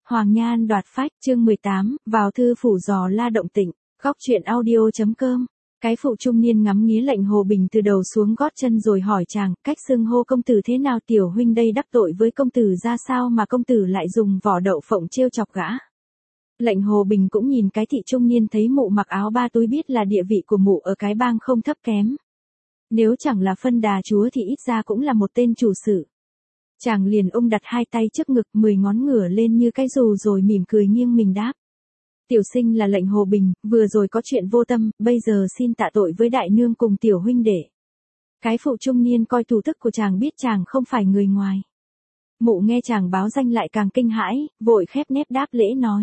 Hoàng Nhan đoạt phách, chương 18, vào thư phủ dò la động tĩnh, góc truyện audio.com. Cái phụ trung niên ngắm nghía Lệnh Hồ Bình từ đầu xuống gót chân rồi hỏi chàng, cách xưng hô công tử thế nào, tiểu huynh đây đắc tội với công tử ra sao mà công tử lại dùng vỏ đậu phộng trêu chọc gã. Lệnh Hồ Bình cũng nhìn cái thị trung niên thấy mụ mặc áo ba túi biết là địa vị của mụ ở cái bang không thấp kém. Nếu chẳng là phân đà chúa thì ít ra cũng là một tên chủ sự. Chàng liền ôm đặt hai tay trước ngực, 10 ngón ngửa lên như cái dù rồi mỉm cười nghiêng mình đáp. Tiểu sinh là Lệnh Hồ Bình, vừa rồi có chuyện vô tâm, bây giờ xin tạ tội với đại nương cùng tiểu huynh đệ. Cái phụ trung niên coi thủ thức của chàng biết chàng không phải người ngoài. Mụ nghe chàng báo danh lại càng kinh hãi, vội khép nép đáp lễ nói.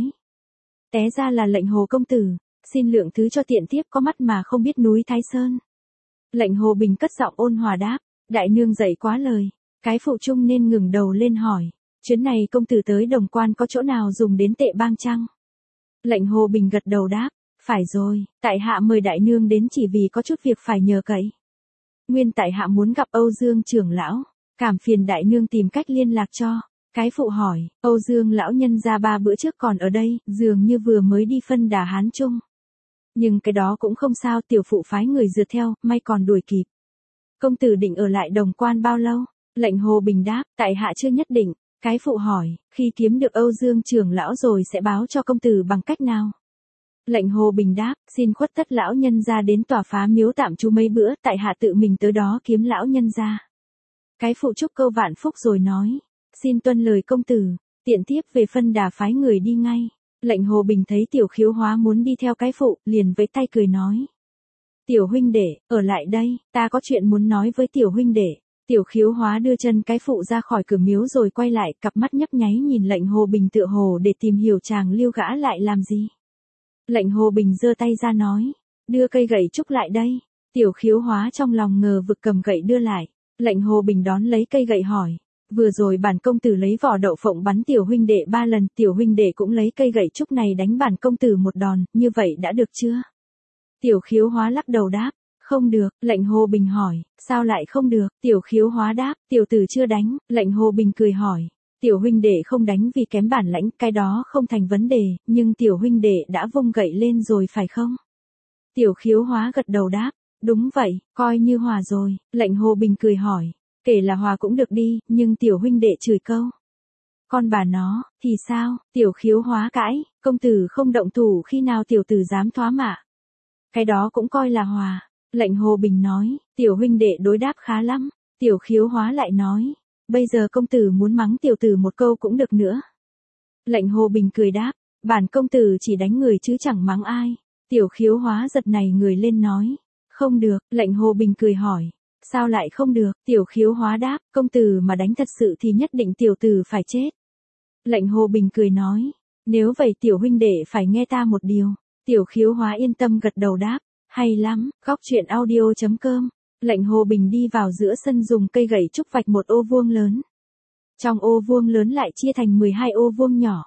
Té ra là Lệnh Hồ công tử, xin lượng thứ cho tiện tiếp có mắt mà không biết núi Thái Sơn. Lệnh Hồ Bình cất giọng ôn hòa đáp, đại nương dạy quá lời. Cái phụ trung nên ngừng đầu lên hỏi, chuyến này công tử tới Đồng Quan có chỗ nào dùng đến tệ bang chăng? Lệnh Hồ Bình gật đầu đáp, phải rồi, tại hạ mời đại nương đến chỉ vì có chút việc phải nhờ cậy. Nguyên tại hạ muốn gặp Âu Dương trưởng lão, cảm phiền đại nương tìm cách liên lạc cho. Cái phụ hỏi, Âu Dương lão nhân ra 3 bữa trước còn ở đây, dường như vừa mới đi phân đà Hán Trung. Nhưng cái đó cũng không sao, tiểu phụ phái người rượt theo, may còn đuổi kịp. Công tử định ở lại Đồng Quan bao lâu? Lệnh Hồ Bình đáp, tại hạ chưa nhất định. Cái phụ hỏi, khi kiếm được Âu Dương trưởng lão rồi sẽ báo cho công tử bằng cách nào? Lệnh Hồ Bình đáp, xin khuất tất lão nhân ra đến tòa phá miếu tạm trú mấy bữa, tại hạ tự mình tới đó kiếm lão nhân ra. Cái phụ chúc câu vạn phúc rồi nói, xin tuân lời công tử, tiện tiếp về phân đà phái người đi ngay. Lệnh Hồ Bình thấy Tiểu Khiếu Hóa muốn đi theo cái phụ, liền với tay cười nói. Tiểu huynh đệ, ở lại đây, ta có chuyện muốn nói với tiểu huynh đệ. Tiểu Khiếu Hóa đưa chân cái phụ ra khỏi cửa miếu rồi quay lại, cặp mắt nhấp nháy nhìn Lệnh Hồ Bình tựa hồ để tìm hiểu chàng lưu gã lại làm gì. Lệnh Hồ Bình giơ tay ra nói, đưa cây gậy trúc lại đây. Tiểu Khiếu Hóa trong lòng ngờ vực cầm gậy đưa lại. Lệnh Hồ Bình đón lấy cây gậy hỏi, vừa rồi bản công tử lấy vỏ đậu phộng bắn tiểu huynh đệ 3 lần, tiểu huynh đệ cũng lấy cây gậy trúc này đánh bản công tử một đòn, như vậy đã được chưa? Tiểu Khiếu Hóa lắc đầu đáp, không được. Lệnh Hồ Bình hỏi, sao lại không được? Tiểu Khiếu Hóa đáp, tiểu tử chưa đánh. Lệnh Hồ Bình cười hỏi, tiểu huynh đệ không đánh vì kém bản lãnh, cái đó không thành vấn đề, nhưng tiểu huynh đệ đã vung gậy lên rồi phải không? Tiểu Khiếu Hóa gật đầu đáp, đúng vậy, coi như hòa rồi. Lệnh Hồ Bình cười hỏi, kể là hòa cũng được đi, nhưng tiểu huynh đệ chửi câu. Con bà nó, thì sao? Tiểu Khiếu Hóa cãi, công tử không động thủ khi nào tiểu tử dám thoá mạ. Cái đó cũng coi là hòa. Lệnh Hồ Bình nói, tiểu huynh đệ đối đáp khá lắm. Tiểu Khiếu Hóa lại nói, bây giờ công tử muốn mắng tiểu tử một câu cũng được nữa. Lệnh Hồ Bình cười đáp, bản công tử chỉ đánh người chứ chẳng mắng ai. Tiểu Khiếu Hóa giật này người lên nói, không được. Lệnh Hồ Bình cười hỏi, sao lại không được? Tiểu Khiếu Hóa đáp, công tử mà đánh thật sự thì nhất định tiểu tử phải chết. Lệnh Hồ Bình cười nói, nếu vậy tiểu huynh đệ phải nghe ta một điều. Tiểu Khiếu Hóa yên tâm gật đầu đáp, hay lắm. Góc truyện audio.com. Lệnh Hồ Bình đi vào giữa sân dùng cây gậy trúc vạch một ô vuông lớn. Trong ô vuông lớn lại chia thành 12 ô vuông nhỏ.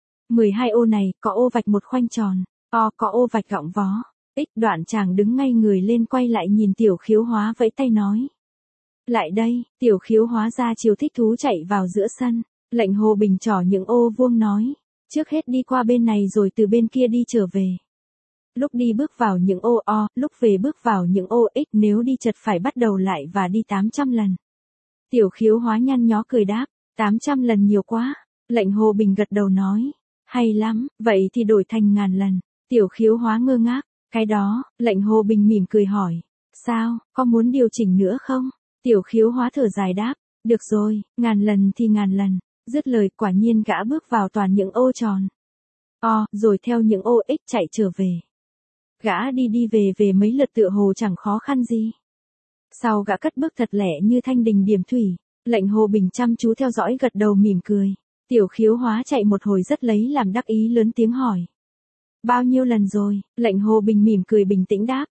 12 ô này có ô vạch một khoanh tròn, o có ô vạch gọng vó. Đoạn chàng đứng ngay người lên quay lại nhìn Tiểu Khiếu Hóa vẫy tay nói. Lại đây. Tiểu Khiếu Hóa ra chiều thích thú chạy vào giữa sân. Lệnh Hồ Bình trỏ những ô vuông nói, trước hết đi qua bên này rồi từ bên kia đi trở về. Lúc đi bước vào những ô o, lúc về bước vào những ô x, nếu đi chật phải bắt đầu lại và đi 800 lần. Tiểu Khiếu Hóa nhăn nhó cười đáp, 800 lần nhiều quá. Lệnh Hồ Bình gật đầu nói, hay lắm, vậy thì đổi thành 1000 lần. Tiểu Khiếu Hóa ngơ ngác, cái đó. Lệnh Hồ Bình mỉm cười hỏi, sao, có muốn điều chỉnh nữa không? Tiểu Khiếu Hóa thở dài đáp, được rồi, 1000 lần thì 1000 lần. Dứt lời quả nhiên gã bước vào toàn những ô tròn o, rồi theo những ô x chạy trở về. Gã đi về mấy lượt tựa hồ chẳng khó khăn gì. Sau gã cất bước thật lẻ như thanh đình điểm thủy. Lệnh Hồ Bình chăm chú theo dõi gật đầu mỉm cười. Tiểu Khiếu Hóa chạy một hồi rất lấy làm đắc ý lớn tiếng hỏi, bao nhiêu lần rồi? Lệnh Hồ Bình mỉm cười bình tĩnh đáp,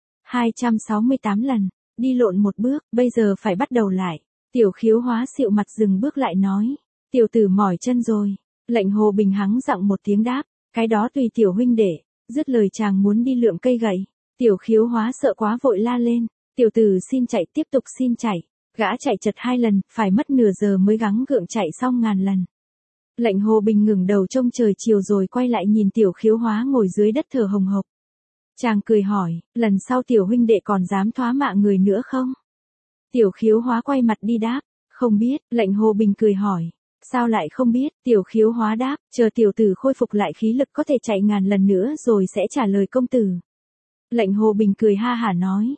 268 lần. Đi lộn một bước, bây giờ phải bắt đầu lại. Tiểu Khiếu Hóa xịu mặt dừng bước lại nói, tiểu tử mỏi chân rồi. Lệnh Hồ Bình hắng giọng một tiếng đáp, cái đó tùy tiểu huynh đệ. Dứt lời chàng muốn đi lượm cây gậy. Tiểu Khiếu Hóa sợ quá vội la lên, tiểu tử xin chạy, tiếp tục xin chạy. Gã chạy chật 2 lần, phải mất nửa giờ mới gắng gượng chạy xong 1000 lần. Lệnh Hồ Bình ngẩng đầu trông trời chiều rồi quay lại nhìn Tiểu Khiếu Hóa ngồi dưới đất thở hồng hộc. Chàng cười hỏi, lần sau tiểu huynh đệ còn dám thoá mạ người nữa không? Tiểu Khiếu Hóa quay mặt đi đáp, không biết. Lệnh Hồ Bình cười hỏi, sao lại không biết? Tiểu Khiếu Hóa đáp, chờ tiểu tử khôi phục lại khí lực có thể chạy ngàn lần nữa rồi sẽ trả lời công tử. Lệnh Hồ Bình cười ha hả nói,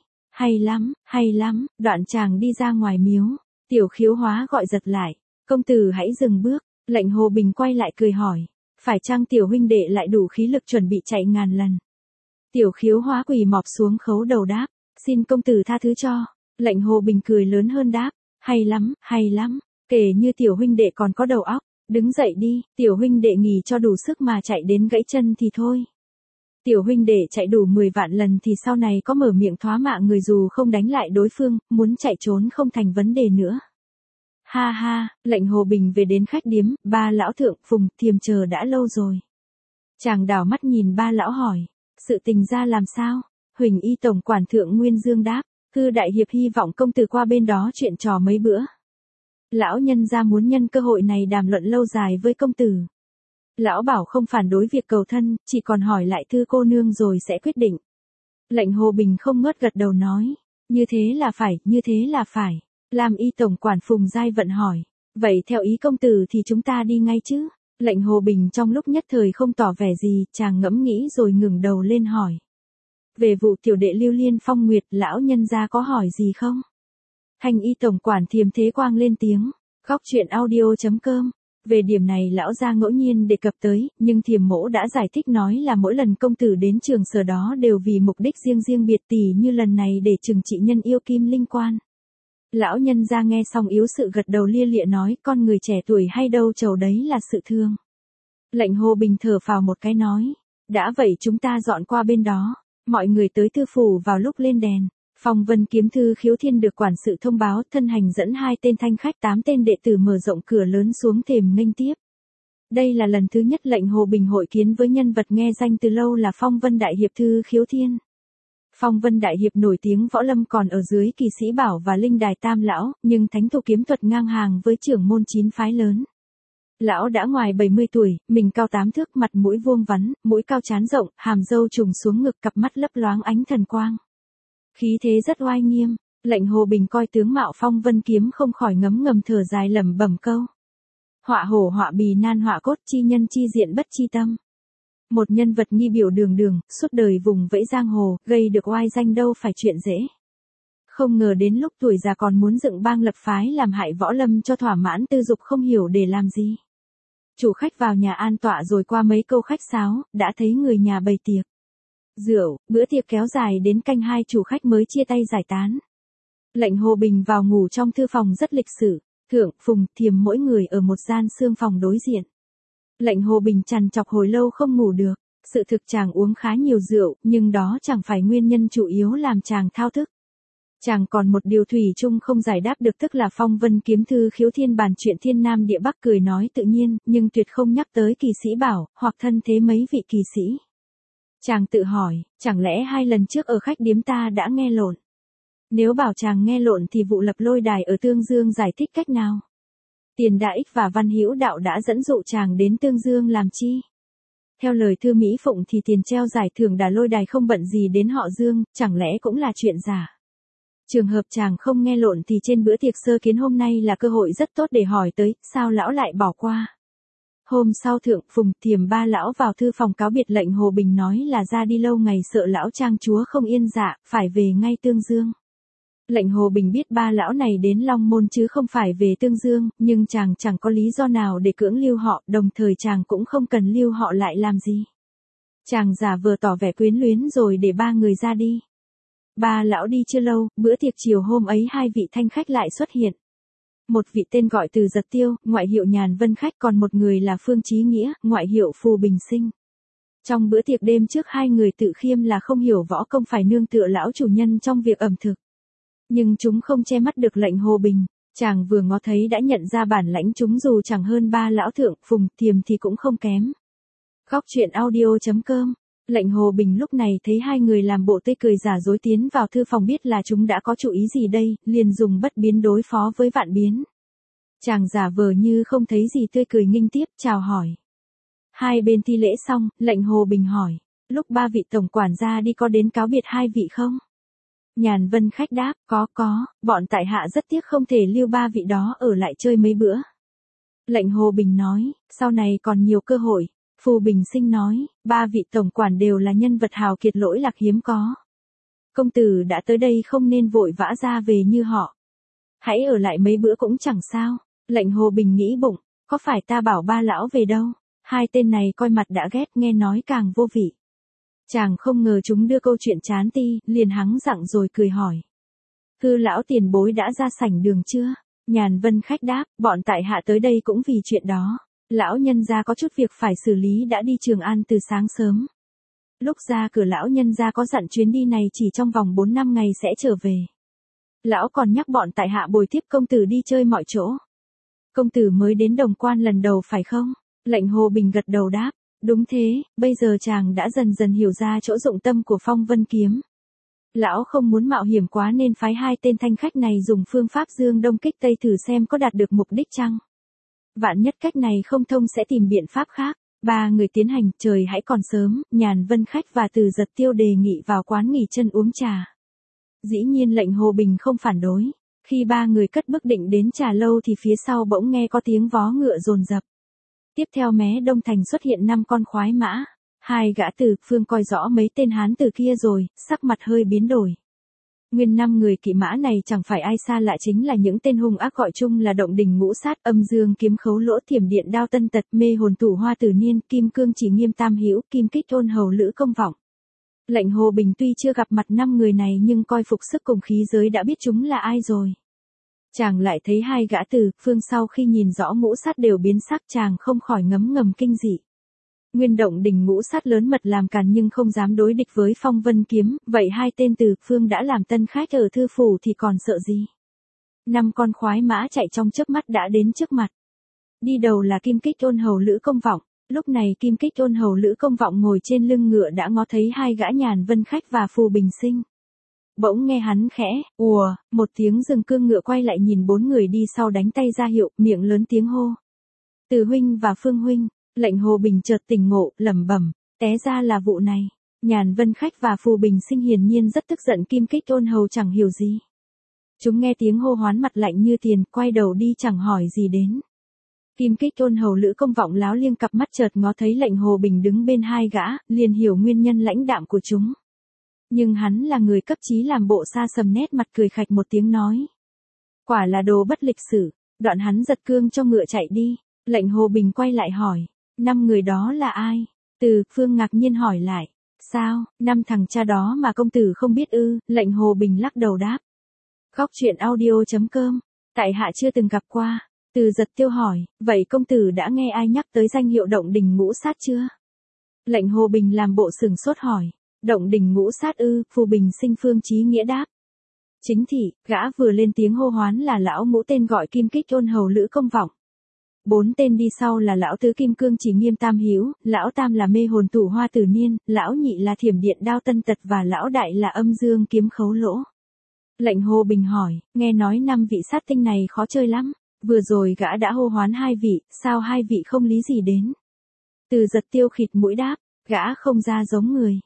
hay lắm, đoạn chàng đi ra ngoài miếu. Tiểu Khiếu Hóa gọi giật lại, công tử hãy dừng bước. Lệnh Hồ Bình quay lại cười hỏi, phải chăng tiểu huynh đệ lại đủ khí lực chuẩn bị chạy ngàn lần? Tiểu Khiếu Hóa quỳ mọp xuống khấu đầu đáp, xin công tử tha thứ cho. Lệnh Hồ Bình cười lớn hơn đáp, hay lắm, kể như tiểu huynh đệ còn có đầu óc, đứng dậy đi, tiểu huynh đệ nghỉ cho đủ sức mà chạy đến gãy chân thì thôi. Tiểu huynh đệ chạy đủ 10 vạn lần thì sau này có mở miệng thoá mạ người dù không đánh lại đối phương, muốn chạy trốn không thành vấn đề nữa. Ha ha, Lệnh Hồ Bình về đến khách điếm, ba lão thượng Phùng Thiềm chờ đã lâu rồi. Chàng đảo mắt nhìn ba lão hỏi, sự tình ra làm sao? Huỳnh y tổng quản thượng Nguyên Dương đáp, Thư đại hiệp hy vọng công tử qua bên đó chuyện trò mấy bữa. Lão nhân gia muốn nhân cơ hội này đàm luận lâu dài với công tử. Lão bảo không phản đối việc cầu thân, chỉ còn hỏi lại Thư cô nương rồi sẽ quyết định. Lệnh Hồ Bình không ngớt gật đầu nói, như thế là phải. Lam y tổng quản Phùng Giai Vận hỏi, vậy theo ý công tử thì chúng ta đi ngay chứ? Lệnh Hồ Bình trong lúc nhất thời không tỏ vẻ gì, chàng ngẫm nghĩ rồi ngẩng đầu lên hỏi. Về vụ tiểu đệ Lưu Liên Phong Nguyệt, lão nhân gia có hỏi gì không? Thanh y tổng quản Thiềm Thế Quang lên tiếng, góc chuyện audio.com. Về điểm này lão gia ngẫu nhiên đề cập tới, nhưng Thiềm mỗ đã giải thích nói là mỗi lần công tử đến trường sở đó đều vì mục đích riêng biệt tỉ như lần này để trừng trị nhân yêu Kim Linh Quan. Lão nhân gia nghe xong yếu sự gật đầu lia lịa nói, con người trẻ tuổi hay đâu chầu đấy là sự thương. Lệnh Hồ Bình thở phào một cái nói, đã vậy chúng ta dọn qua bên đó. Mọi người tới thư phủ vào lúc lên đèn. Phong Vân Kiếm Thư Khiếu Thiên được quản sự thông báo, thân hành dẫn 2 tên thanh khách 8 tên đệ tử mở rộng cửa lớn xuống thềm nghênh tiếp. Đây là lần thứ nhất Lệnh Hồ Bình hội kiến với nhân vật nghe danh từ lâu là Phong Vân Đại Hiệp Thư Khiếu Thiên. Phong Vân Đại Hiệp nổi tiếng võ lâm còn ở dưới Kỳ Sĩ Bảo và Linh Đài Tam Lão, nhưng thánh thủ kiếm thuật ngang hàng với trưởng môn 9 phái lớn. Lão đã ngoài 70 tuổi, mình cao 8 thước, mặt mũi vuông vắn, mũi cao trán rộng, hàm râu trùng xuống ngực, cặp mắt lấp loáng ánh thần quang. Khí thế rất oai nghiêm. Lệnh Hồ Bình coi tướng mạo Phong Vân Kiếm không khỏi ngấm ngầm thở dài lẩm bẩm câu. Họa hổ họa bì nan họa cốt, chi nhân chi diện bất chi tâm. Một nhân vật nghi biểu đường đường, suốt đời vùng vẫy giang hồ, gây được oai danh đâu phải chuyện dễ. Không ngờ đến lúc tuổi già còn muốn dựng bang lập phái làm hại võ lâm cho thỏa mãn tư dục không hiểu để làm gì. Chủ khách vào nhà an tọa rồi qua mấy câu khách sáo, đã thấy người nhà bày tiệc. Rượu, bữa tiệc kéo dài đến canh 2 chủ khách mới chia tay giải tán. Lệnh Hồ Bình vào ngủ trong thư phòng rất lịch sự, Thượng, Phùng, Thiềm mỗi người ở một gian xương phòng đối diện. Lệnh Hồ Bình trằn trọc hồi lâu không ngủ được, sự thực chàng uống khá nhiều rượu, nhưng đó chẳng phải nguyên nhân chủ yếu làm chàng thao thức. Chàng còn một điều thủy chung không giải đáp được, tức là Phong Vân Kiếm Thư Khiếu Thiên bàn chuyện Thiên Nam Địa Bắc cười nói tự nhiên, nhưng tuyệt không nhắc tới Kỳ Sĩ Bảo, hoặc thân thế mấy vị kỳ sĩ. Chàng tự hỏi, chẳng lẽ 2 lần trước ở khách điếm ta đã nghe lộn? Nếu bảo chàng nghe lộn thì vụ lập lôi đài ở Tương Dương giải thích cách nào? Tiền Đại Ích và Văn Hữu Đạo đã dẫn dụ chàng đến Tương Dương làm chi? Theo lời Thư Mỹ Phụng thì tiền treo giải thưởng đà lôi đài không bận gì đến họ Dương, chẳng lẽ cũng là chuyện giả? Trường hợp chàng không nghe lộn thì trên bữa tiệc sơ kiến hôm nay là cơ hội rất tốt để hỏi tới, sao lão lại bỏ qua? Hôm sau Thượng, Phùng, Thiềm ba lão vào thư phòng cáo biệt. Lệnh Hồ Bình nói là ra đi lâu ngày sợ lão trang chúa không yên dạ, phải về ngay Tương Dương. Lệnh Hồ Bình biết ba lão này đến Long Môn chứ không phải về Tương Dương, nhưng chàng chẳng có lý do nào để cưỡng lưu họ, đồng thời chàng cũng không cần lưu họ lại làm gì. Chàng giả vờ tỏ vẻ quyến luyến rồi để 3 người ra đi. Ba lão đi chưa lâu, bữa tiệc chiều hôm ấy 2 vị thanh khách lại xuất hiện. Một vị tên gọi Từ Giật Tiêu, ngoại hiệu Nhàn Vân Khách, còn một người là Phương Chí Nghĩa, ngoại hiệu Phù Bình Sinh. Trong bữa tiệc đêm trước 2 người tự khiêm là không hiểu võ công, phải nương tựa lão chủ nhân trong việc ẩm thực. Nhưng chúng không che mắt được Lệnh Hồ Bình, chàng vừa ngó thấy đã nhận ra bản lãnh chúng, dù chẳng hơn ba lão Thượng, Phùng, Thiềm thì cũng không kém. Góc chuyện audio.com. Lệnh Hồ Bình lúc này thấy 2 người làm bộ tươi cười giả dối tiến vào thư phòng, biết là chúng đã có chủ ý gì đây, liền dùng bất biến đối phó với vạn biến. Chàng giả vờ như không thấy gì tươi cười nghênh tiếp chào hỏi. Hai bên thi lễ xong, lệnh Hồ Bình hỏi, lúc ba vị tổng quản gia đi có đến cáo biệt hai vị không? Nhàn Vân Khách đáp, có, bọn tại hạ rất tiếc không thể lưu ba vị đó ở lại chơi mấy bữa. Lệnh Hồ Bình nói, sau này còn nhiều cơ hội. Phù Bình Sinh nói, ba vị tổng quản đều là nhân vật hào kiệt lỗi lạc hiếm có. Công tử đã tới đây không nên vội vã ra về như họ. Hãy ở lại mấy bữa cũng chẳng sao. Lệnh Hồ Bình nghĩ bụng, có phải ta bảo ba lão về đâu? Hai tên này coi mặt đã ghét nghe nói càng vô vị. Chàng không ngờ chúng đưa câu chuyện chán ti, liền hắng giọng rồi cười hỏi. Hư lão tiền bối đã ra sảnh đường chưa? Nhàn Vân Khách đáp, bọn tại hạ tới đây cũng vì chuyện đó. Lão nhân gia có chút việc phải xử lý đã đi Trường An từ sáng sớm. Lúc ra cửa lão nhân gia có dặn chuyến đi này chỉ trong vòng 4-5 ngày sẽ trở về. Lão còn nhắc bọn tại hạ bồi tiếp công tử đi chơi mọi chỗ. Công tử mới đến Đồng Quan lần đầu phải không? Lệnh Hồ Bình gật đầu đáp, đúng thế, bây giờ chàng đã dần dần hiểu ra chỗ dụng tâm của Phong Vân Kiếm. Lão không muốn mạo hiểm quá nên phái hai tên thanh khách này dùng phương pháp dương đông kích tây thử xem có đạt được mục đích chăng. Vạn nhất cách này không thông sẽ tìm biện pháp khác. Ba người tiến hành, trời hãy còn sớm, Nhàn Vân Khách và Từ Giật Tiêu đề nghị vào quán nghỉ chân uống trà. Dĩ nhiên lệnh Hồ Bình không phản đối. Khi ba người cất bước định đến trà lâu thì phía sau bỗng nghe có tiếng vó ngựa dồn dập. Tiếp theo mé đông thành xuất hiện 5 con khoái mã. Hai gã Từ Phương coi rõ mấy tên hán từ kia rồi, sắc mặt hơi biến đổi. Nguyên 5 người kỵ mã này chẳng phải ai xa lạ chính là những tên hung ác gọi chung là Động Đình Ngũ Sát, Âm Dương Kiếm Khấu Lỗ, Thiểm Điện Đao Tân Tật, Mê Hồn Thủ Hoa Tử Niên, Kim Cương Chỉ Nghiêm Tam Hữu, Kim Kích Ôn Hầu Lữ Công Vọng. Lệnh Hồ Bình tuy chưa gặp mặt 5 người này nhưng coi phục sức cùng khí giới đã biết chúng là ai rồi. Chàng lại thấy hai gã Từ Phương sau khi nhìn rõ Ngũ Sát đều biến sắc, chàng không khỏi ngấm ngầm kinh dị. Nguyên Động Đình Ngũ Sát lớn mật làm càn nhưng không dám đối địch với Phong Vân Kiếm, vậy hai tên Từ Phương đã làm tân khách ở thư phủ thì còn sợ gì. 5 con khoái mã chạy trong chớp mắt đã đến trước mặt. Đi đầu là Kim Kích Ôn Hầu Lữ Công Vọng, lúc này Kim Kích Ôn Hầu Lữ Công Vọng ngồi trên lưng ngựa đã ngó thấy hai gã Nhàn Vân Khách và Phù Bình Sinh. Bỗng nghe hắn khẽ, ùa, một tiếng dừng cương ngựa quay lại nhìn 4 người đi sau đánh tay ra hiệu, miệng lớn tiếng hô. Từ huynh và Phương huynh. Lệnh Hồ Bình chợt tỉnh ngộ, lẩm bẩm, té ra là vụ này. Nhàn Vân Khách và Phù Bình Sinh hiển nhiên rất tức giận, Kim Kích Ôn Hầu chẳng hiểu gì. Chúng nghe tiếng hô hoán mặt lạnh như tiền, quay đầu đi chẳng hỏi gì đến. Kim Kích Ôn Hầu Lữ Công Vọng láo liêng cặp mắt chợt ngó thấy lệnh Hồ Bình đứng bên hai gã, liền hiểu nguyên nhân lãnh đạm của chúng. Nhưng hắn là người cấp chí làm bộ xa sầm nét mặt cười khạch một tiếng nói. Quả là đồ bất lịch sử, đoạn hắn giật cương cho ngựa chạy đi. Lệnh Hồ Bình quay lại hỏi. 5 người đó là ai? Từ Phương ngạc nhiên hỏi lại. Sao, 5 thằng cha đó mà công tử không biết ư? Lệnh Hồ Bình lắc đầu đáp. Góc truyện audio.com. Tại hạ chưa từng gặp qua. Từ Giật Tiêu hỏi, vậy công tử đã nghe ai nhắc tới danh hiệu Động Đình Ngũ Sát chưa? Lệnh Hồ Bình làm bộ sừng sốt hỏi. Động Đình Ngũ Sát ư? Phù Bình Sinh Phương Chí Nghĩa đáp. Chính thị, gã vừa lên tiếng hô hoán là lão ngũ tên gọi Kim Kích Ôn Hầu Lữ Công Vọng. 4 tên đi sau là lão tứ Kim Cương Chỉ Nghiêm Tam Hữu, lão tam là Mê Hồn Thủ Hoa Tử Niên, lão nhị là Thiểm Điện Đao Tân Tật và lão đại là Âm Dương Kiếm Khấu Lỗ. Lệnh Hồ Bình hỏi, nghe nói 5 vị sát tinh này khó chơi lắm, vừa rồi gã đã hô hoán 2 vị, sao 2 vị không lý gì đến? Từ Giật Tiêu khịt mũi đáp, gã không ra giống người.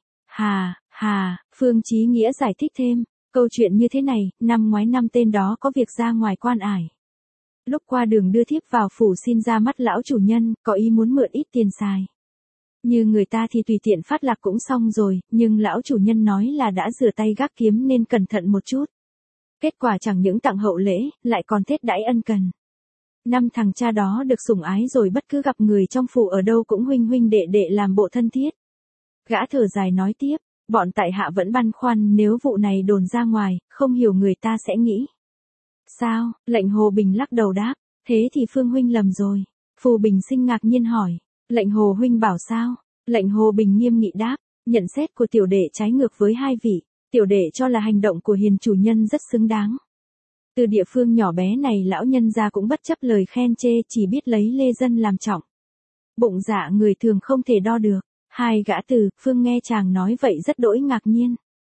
Hà, Phương Chí Nghĩa giải thích thêm, câu chuyện như thế này, năm ngoái 5 tên đó có việc ra ngoài quan ải. Lúc qua đường đưa thiếp vào phủ xin ra mắt lão chủ nhân, có ý muốn mượn ít tiền xài. Như người ta thì tùy tiện phát lạc cũng xong rồi, nhưng lão chủ nhân nói là đã rửa tay gác kiếm nên cẩn thận một chút. Kết quả chẳng những tặng hậu lễ, lại còn thết đãi ân cần. 5 thằng cha đó được sủng ái rồi bất cứ gặp người trong phủ ở đâu cũng huynh huynh đệ đệ làm bộ thân thiết. Gã thở dài nói tiếp, bọn tại hạ vẫn băn khoăn nếu vụ này đồn ra ngoài, không hiểu người ta sẽ nghĩ. Sao? Lệnh Hồ Bình lắc đầu đáp, thế thì Phương huynh lầm rồi. Phù Bình Sinh ngạc nhiên hỏi, lệnh Hồ huynh bảo sao? Lệnh Hồ Bình nghiêm nghị đáp, nhận xét của tiểu đệ trái ngược với 2 vị, tiểu đệ cho là hành động của hiền chủ nhân rất xứng đáng. Từ địa phương nhỏ bé này lão nhân gia cũng bất chấp lời khen chê, chỉ biết lấy lê dân làm trọng. Bụng dạ người thường không thể đo được. Hai gã Từ Phương nghe chàng nói vậy rất đỗi ngạc nhiên.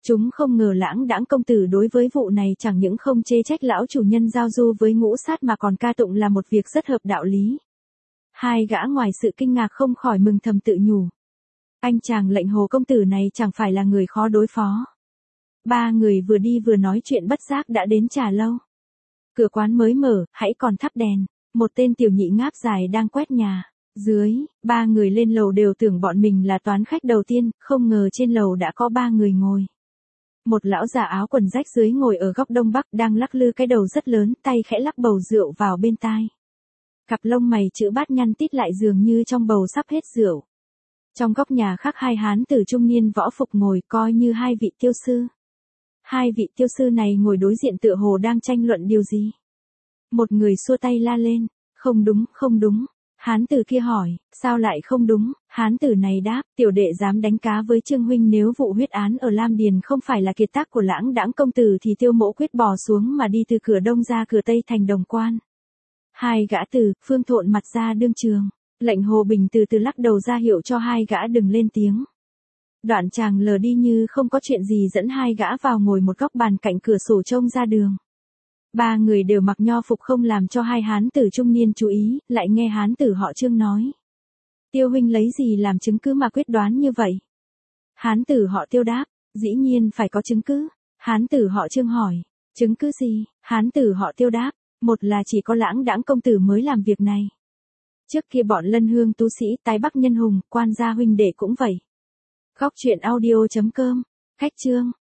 Chúng không ngờ Lãng Đãng công tử đối với vụ này chẳng những không chê trách lão chủ nhân giao du với ngũ sát mà còn ca tụng là một việc rất hợp đạo lý. Hai gã ngoài sự kinh ngạc không khỏi mừng thầm tự nhủ. Anh chàng Lệnh Hồ công tử này chẳng phải là người khó đối phó. Ba người vừa đi vừa nói chuyện bất giác đã đến trà lâu. Cửa quán mới mở, hãy còn thắp đèn. Một tên tiểu nhị ngáp dài đang quét nhà. Dưới, ba người lên lầu đều tưởng bọn mình là toán khách đầu tiên, không ngờ trên lầu đã có ba người ngồi. Một lão già áo quần rách dưới ngồi ở góc đông bắc đang lắc lư cái đầu rất lớn, tay khẽ lắc bầu rượu vào bên tai. Cặp lông mày chữ bát nhăn tít lại dường như trong bầu sắp hết rượu. Trong góc nhà khác hai hán tử trung niên võ phục ngồi coi như hai vị tiêu sư. Hai vị tiêu sư này ngồi đối diện tựa hồ đang tranh luận điều gì. Một người xua tay la lên, không đúng, không đúng. Hán tử kia hỏi, sao lại không đúng? Hán tử này đáp, tiểu đệ dám đánh cá với Trương huynh, nếu vụ huyết án ở Lam Điền không phải là kiệt tác của Lãng Đãng công tử thì Tiêu Mỗ quyết bò xuống mà đi từ cửa đông ra cửa tây thành Đồng Quan. Hai gã từ Phương thộn mặt ra đương trường. Lệnh Hồ Bình từ từ lắc đầu ra hiệu cho hai gã đừng lên tiếng. Đoạn chàng lờ đi như không có chuyện gì dẫn hai gã vào ngồi một góc bàn cạnh cửa sổ trông ra đường. Ba người đều mặc nho phục không làm cho hai hán tử trung niên chú ý, lại nghe hán tử họ Trương nói. Tiêu huynh lấy gì làm chứng cứ mà quyết đoán như vậy? Hán tử họ Tiêu đáp, dĩ nhiên phải có chứng cứ. Hán tử họ Trương hỏi, chứng cứ gì? Hán tử họ Tiêu đáp, một là chỉ có Lãng Đãng công tử mới làm việc này. Trước kia bọn Lân Hương tú sĩ tái bắc nhân hùng, quan gia huynh đệ cũng vậy. Góc truyện audio.com, Khách chương.